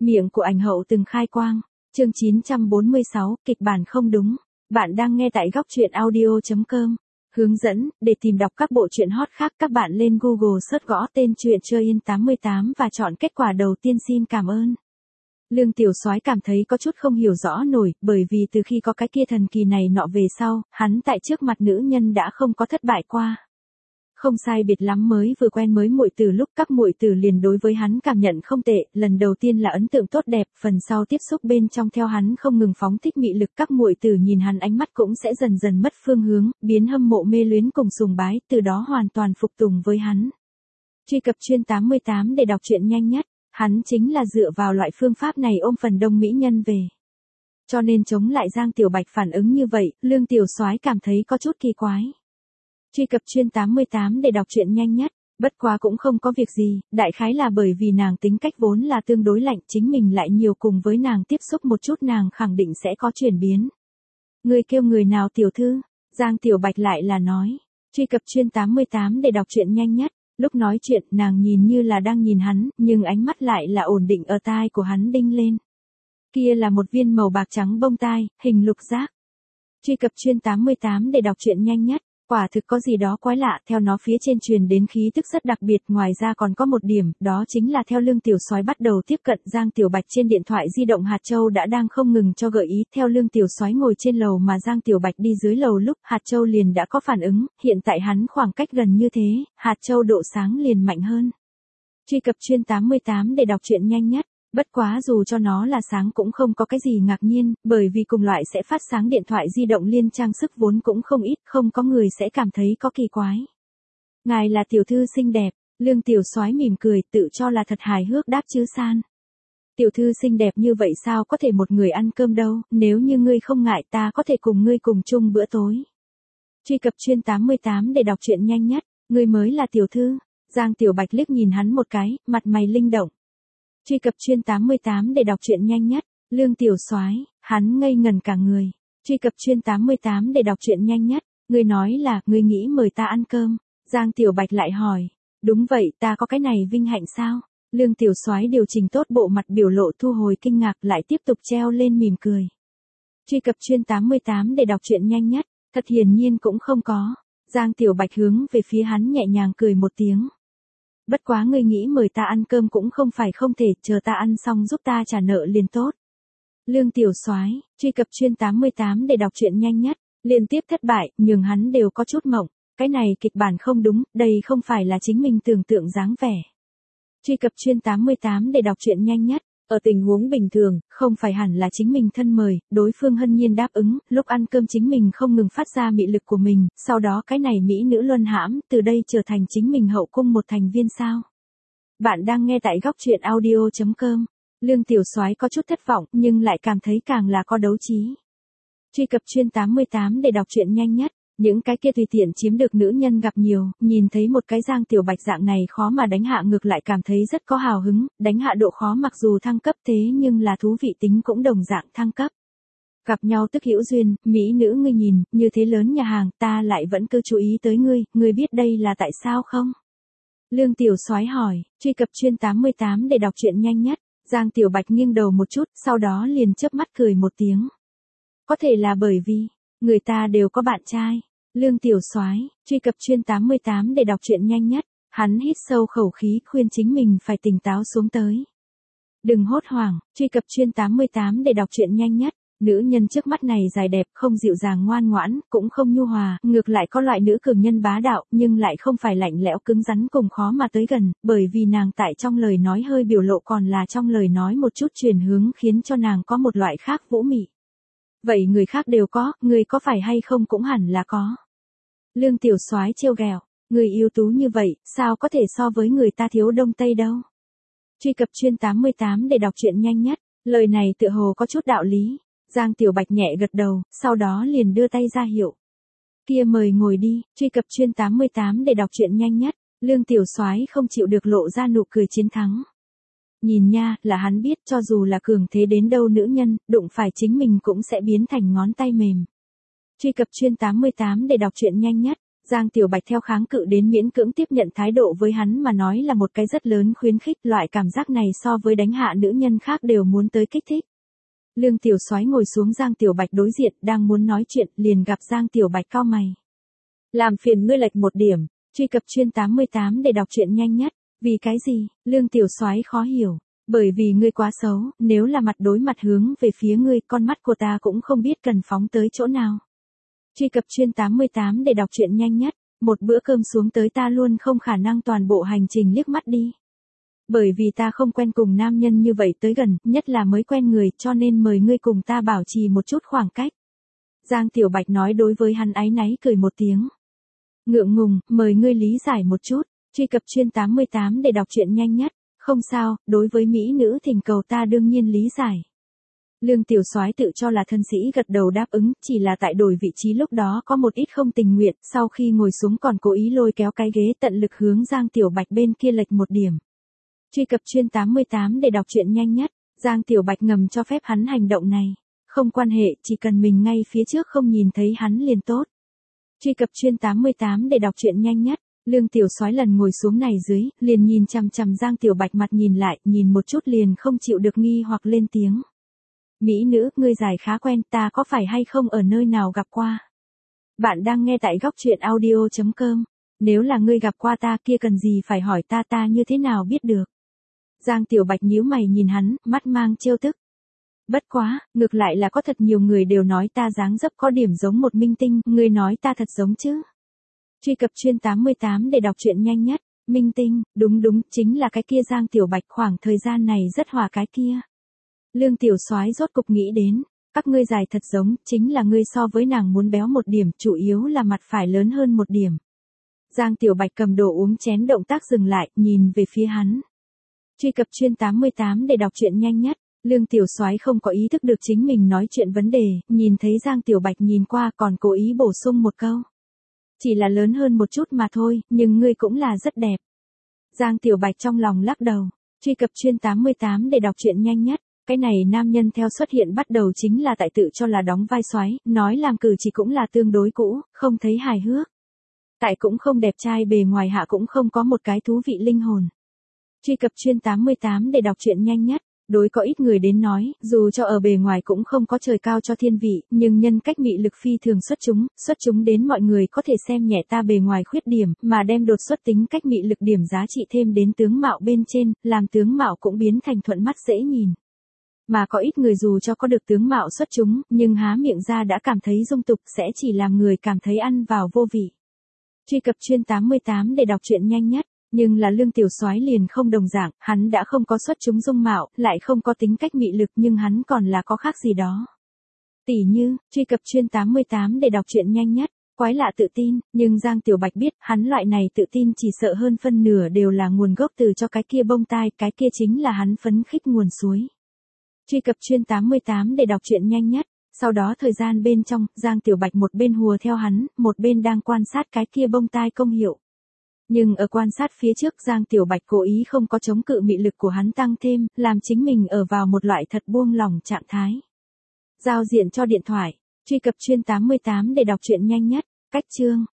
Miệng của ảnh hậu từng khai quang. Chương 946, kịch bản không đúng. Bạn đang nghe tại góc truyện audio.com. Hướng dẫn, để tìm đọc các bộ truyện hot khác các bạn lên Google search gõ tên truyện Chơi In 88 và chọn kết quả đầu tiên. Xin cảm ơn. Lương Tiểu Soái cảm thấy có chút không hiểu rõ nổi, bởi vì từ khi có cái kia thần kỳ này nọ về sau, hắn tại trước mặt nữ nhân đã không có thất bại qua. Không sai biệt lắm mới vừa quen mới muội tử lúc các muội tử liền đối với hắn cảm nhận không tệ, lần đầu tiên là ấn tượng tốt đẹp, phần sau tiếp xúc bên trong theo hắn không ngừng phóng thích mị lực, các muội tử nhìn hắn ánh mắt cũng sẽ dần dần mất phương hướng, biến hâm mộ mê luyến cùng sùng bái, từ đó hoàn toàn phục tùng với hắn. Truy cập chuyên 88 để đọc truyện nhanh nhất, hắn chính là dựa vào loại phương pháp này ôm phần đông mỹ nhân về. Cho nên chống lại Giang Tiểu Bạch phản ứng như vậy, Lương Tiểu Soái cảm thấy có chút kỳ quái. Truy cập chuyên 88 để đọc truyện nhanh nhất, bất quá cũng không có việc gì, đại khái là bởi vì nàng tính cách vốn là tương đối lạnh, chính mình lại nhiều cùng với nàng tiếp xúc một chút nàng khẳng định sẽ có chuyển biến. Người kêu người nào tiểu thư? Giang Tiểu Bạch lại là nói. Truy cập chuyên 88 để đọc truyện nhanh nhất, lúc nói chuyện nàng nhìn như là đang nhìn hắn, nhưng ánh mắt lại là ổn định ở tai của hắn đinh lên. Kia là một viên màu bạc trắng bông tai, hình lục giác. Truy cập chuyên 88 để đọc truyện nhanh nhất. Quả thực có gì đó quái lạ, theo nó phía trên truyền đến khí tức rất đặc biệt, ngoài ra còn có một điểm, đó chính là theo Lương Tiểu Soái bắt đầu tiếp cận Giang Tiểu Bạch trên điện thoại di động Hạt Châu đã đang không ngừng cho gợi ý, theo Lương Tiểu Soái ngồi trên lầu mà Giang Tiểu Bạch đi dưới lầu lúc, Hạt Châu liền đã có phản ứng, hiện tại hắn khoảng cách gần như thế, Hạt Châu độ sáng liền mạnh hơn. Truy cập chuyên 88 để đọc truyện nhanh nhất. Bất quá dù cho nó là sáng cũng không có cái gì ngạc nhiên, bởi vì cùng loại sẽ phát sáng điện thoại di động liên trang sức vốn cũng không ít, không có người sẽ cảm thấy có kỳ quái. Ngài là tiểu thư xinh đẹp, Lương Tiểu Soái mỉm cười, tự cho là thật hài hước đáp chứ san. Tiểu thư xinh đẹp như vậy sao có thể một người ăn cơm đâu, nếu như ngươi không ngại ta có thể cùng ngươi cùng chung bữa tối. Truy cập chuyên 88 để đọc truyện nhanh nhất, ngươi mới là tiểu thư. Giang Tiểu Bạch liếc nhìn hắn một cái, mặt mày linh động. Truy cập chuyên 88 để đọc truyện nhanh nhất, Lương Tiểu Soái, hắn ngây ngẩn cả người. Truy cập chuyên 88 để đọc truyện nhanh nhất, ngươi nói là, ngươi nghĩ mời ta ăn cơm. Giang Tiểu Bạch lại hỏi, đúng vậy, ta có cái này vinh hạnh sao? Lương Tiểu Soái điều chỉnh tốt bộ mặt biểu lộ thu hồi kinh ngạc lại tiếp tục treo lên mỉm cười. Truy cập chuyên 88 để đọc truyện nhanh nhất, thật hiển nhiên cũng không có. Giang Tiểu Bạch hướng về phía hắn nhẹ nhàng cười một tiếng. Bất quá ngươi nghĩ mời ta ăn cơm cũng không phải không thể, chờ ta ăn xong giúp ta trả nợ liền tốt. Lương Tiểu Soái, truy cập chuyên 88 để đọc truyện nhanh nhất, liên tiếp thất bại, nhường hắn đều có chút mộng, cái này kịch bản không đúng, đây không phải là chính mình tưởng tượng dáng vẻ. Truy cập chuyên 88 để đọc truyện nhanh nhất, ở tình huống bình thường, không phải hẳn là chính mình thân mời, đối phương hân nhiên đáp ứng, lúc ăn cơm chính mình không ngừng phát ra mị lực của mình, sau đó cái này mỹ nữ luân hãm, từ đây trở thành chính mình hậu cung một thành viên sao. Bạn đang nghe tại góc truyện audio.com. Lương Tiểu Soái có chút thất vọng, nhưng lại cảm thấy càng là có đấu trí. Truy cập chuyên 88 để đọc truyện nhanh nhất. Những cái kia tùy tiện chiếm được nữ nhân gặp nhiều, nhìn thấy một cái Giang Tiểu Bạch dạng này khó mà đánh hạ ngược lại cảm thấy rất có hào hứng, đánh hạ độ khó mặc dù thăng cấp thế nhưng là thú vị tính cũng đồng dạng thăng cấp. Gặp nhau tức hữu duyên, mỹ nữ ngươi nhìn, như thế lớn nhà hàng, ta lại vẫn cứ chú ý tới ngươi biết đây là tại sao không? Lương Tiểu Soái hỏi, truy cập chuyên 88 để đọc truyện nhanh nhất, Giang Tiểu Bạch nghiêng đầu một chút, sau đó liền chớp mắt cười một tiếng. Có thể là bởi vì người ta đều có bạn trai. Lương Tiểu Soái, truy cập chuyên 88 để đọc truyện nhanh nhất, hắn hít sâu khẩu khí khuyên chính mình phải tỉnh táo xuống tới. Đừng hốt hoảng, truy cập chuyên 88 để đọc truyện nhanh nhất, nữ nhân trước mắt này dài đẹp, không dịu dàng ngoan ngoãn, cũng không nhu hòa, ngược lại có loại nữ cường nhân bá đạo, nhưng lại không phải lạnh lẽo cứng rắn cùng khó mà tới gần, bởi vì nàng tại trong lời nói hơi biểu lộ còn là trong lời nói một chút chuyển hướng khiến cho nàng có một loại khác vũ mị. Vậy người khác đều có, người có phải hay không cũng hẳn là có. Lương Tiểu Soái trêu ghẹo, người ưu tú như vậy, sao có thể so với người ta thiếu đông tây đâu. Truy cập chuyên 88 để đọc truyện nhanh nhất, lời này tựa hồ có chút đạo lý. Giang Tiểu Bạch nhẹ gật đầu, sau đó liền đưa tay ra hiệu. Kia mời ngồi đi, truy cập chuyên 88 để đọc truyện nhanh nhất, Lương Tiểu Soái không chịu được lộ ra nụ cười chiến thắng. Nhìn nha, là hắn biết cho dù là cường thế đến đâu nữ nhân, đụng phải chính mình cũng sẽ biến thành ngón tay mềm. Truy cập chuyên 88 để đọc truyện nhanh nhất, Giang Tiểu Bạch theo kháng cự đến miễn cưỡng tiếp nhận thái độ với hắn mà nói là một cái rất lớn khuyến khích, loại cảm giác này so với đánh hạ nữ nhân khác đều muốn tới kích thích. Lương Tiểu Soái ngồi xuống Giang Tiểu Bạch đối diện, đang muốn nói chuyện, liền gặp Giang Tiểu Bạch cau mày. Làm phiền ngươi lệch một điểm, truy cập chuyên 88 để đọc truyện nhanh nhất. Vì cái gì? Lương Tiểu Soái khó hiểu. Bởi vì ngươi quá xấu, nếu là mặt đối mặt hướng về phía ngươi, con mắt của ta cũng không biết cần phóng tới chỗ nào. Truy cập chuyên 88 để đọc truyện nhanh nhất. Một bữa cơm xuống tới ta luôn không khả năng toàn bộ hành trình liếc mắt đi. Bởi vì ta không quen cùng nam nhân như vậy tới gần, nhất là mới quen người, cho nên mời ngươi cùng ta bảo trì một chút khoảng cách. Giang Tiểu Bạch nói đối với hắn áy náy cười một tiếng. Ngượng ngùng, mời ngươi lý giải một chút. Truy cập chuyên 88 để đọc truyện nhanh nhất. Không sao, đối với mỹ nữ thỉnh cầu ta đương nhiên lý giải. Lương Tiểu Soái tự cho là thân sĩ gật đầu đáp ứng, chỉ là tại đổi vị trí lúc đó có một ít không tình nguyện, sau khi ngồi xuống còn cố ý lôi kéo cái ghế tận lực hướng Giang Tiểu Bạch bên kia lệch một điểm. Truy cập chuyên 88 để đọc truyện nhanh nhất. Giang Tiểu Bạch ngầm cho phép hắn hành động này. Không quan hệ, chỉ cần mình ngay phía trước không nhìn thấy hắn liền tốt. Truy cập chuyên 88 để đọc truyện nhanh nhất. Lương Tiểu Soái lần ngồi xuống này dưới, liền nhìn chằm chằm Giang Tiểu Bạch mặt nhìn lại, nhìn một chút liền không chịu được nghi hoặc lên tiếng. Mỹ nữ, ngươi giải khá quen, ta có phải hay không ở nơi nào gặp qua? Bạn đang nghe tại góc truyện audio.com. Nếu là ngươi gặp qua ta kia cần gì phải hỏi ta như thế nào biết được? Giang Tiểu Bạch nhíu mày nhìn hắn, mắt mang trêu tức. Bất quá, ngược lại là có thật nhiều người đều nói ta dáng dấp có điểm giống một minh tinh, ngươi nói ta thật giống chứ? Truy cập chuyên 88 để đọc truyện nhanh nhất. Minh tinh, đúng, chính là cái kia Giang Tiểu Bạch, khoảng thời gian này rất hòa cái kia. Lương Tiểu Soái rốt cục nghĩ đến, các ngươi dài thật giống, chính là ngươi so với nàng muốn béo một điểm, chủ yếu là mặt phải lớn hơn một điểm. Giang Tiểu Bạch cầm đồ uống chén động tác dừng lại, nhìn về phía hắn. Truy cập chuyên 88 để đọc truyện nhanh nhất. Lương Tiểu Soái không có ý thức được chính mình nói chuyện vấn đề, nhìn thấy Giang Tiểu Bạch nhìn qua còn cố ý bổ sung một câu. Chỉ là lớn hơn một chút mà thôi, nhưng ngươi cũng là rất đẹp. Giang Tiểu Bạch trong lòng lắc đầu. Truy cập chuyên 88 để đọc truyện nhanh nhất. Cái này nam nhân theo xuất hiện bắt đầu chính là tại tự cho là đóng vai soái, nói làm cử chỉ cũng là tương đối cũ, không thấy hài hước. Tại cũng không đẹp trai bề ngoài hạ cũng không có một cái thú vị linh hồn. Truy cập chuyên 88 để đọc truyện nhanh nhất. Đối có ít người đến nói, dù cho ở bề ngoài cũng không có trời cao cho thiên vị, nhưng nhân cách mị lực phi thường xuất chúng đến mọi người có thể xem nhẹ ta bề ngoài khuyết điểm, mà đem đột xuất tính cách mị lực điểm giá trị thêm đến tướng mạo bên trên, làm tướng mạo cũng biến thành thuận mắt dễ nhìn. Mà có ít người dù cho có được tướng mạo xuất chúng, nhưng há miệng ra đã cảm thấy dung tục, sẽ chỉ làm người cảm thấy ăn vào vô vị. Truy cập chuyên 88 để đọc truyện nhanh nhất. Nhưng là Lương Tiểu Soái liền không đồng dạng, hắn đã không có xuất chúng dung mạo, lại không có tính cách mị lực, nhưng hắn còn là có khác gì đó. Tỉ như, truy cập chuyên 88 để đọc truyện nhanh nhất. Quái lạ tự tin, nhưng Giang Tiểu Bạch biết, hắn loại này tự tin chỉ sợ hơn phân nửa đều là nguồn gốc từ cho cái kia bông tai, cái kia chính là hắn phấn khích nguồn suối. Truy cập chuyên 88 để đọc truyện nhanh nhất. Sau đó thời gian bên trong, Giang Tiểu Bạch một bên hùa theo hắn, một bên đang quan sát cái kia bông tai công hiệu. Nhưng ở quan sát phía trước Giang Tiểu Bạch cố ý không có chống cự mị lực của hắn tăng thêm, làm chính mình ở vào một loại thật buông lỏng trạng thái. Giao diện cho điện thoại. Truy cập chuyên 88 để đọc truyện nhanh nhất. Cách chương.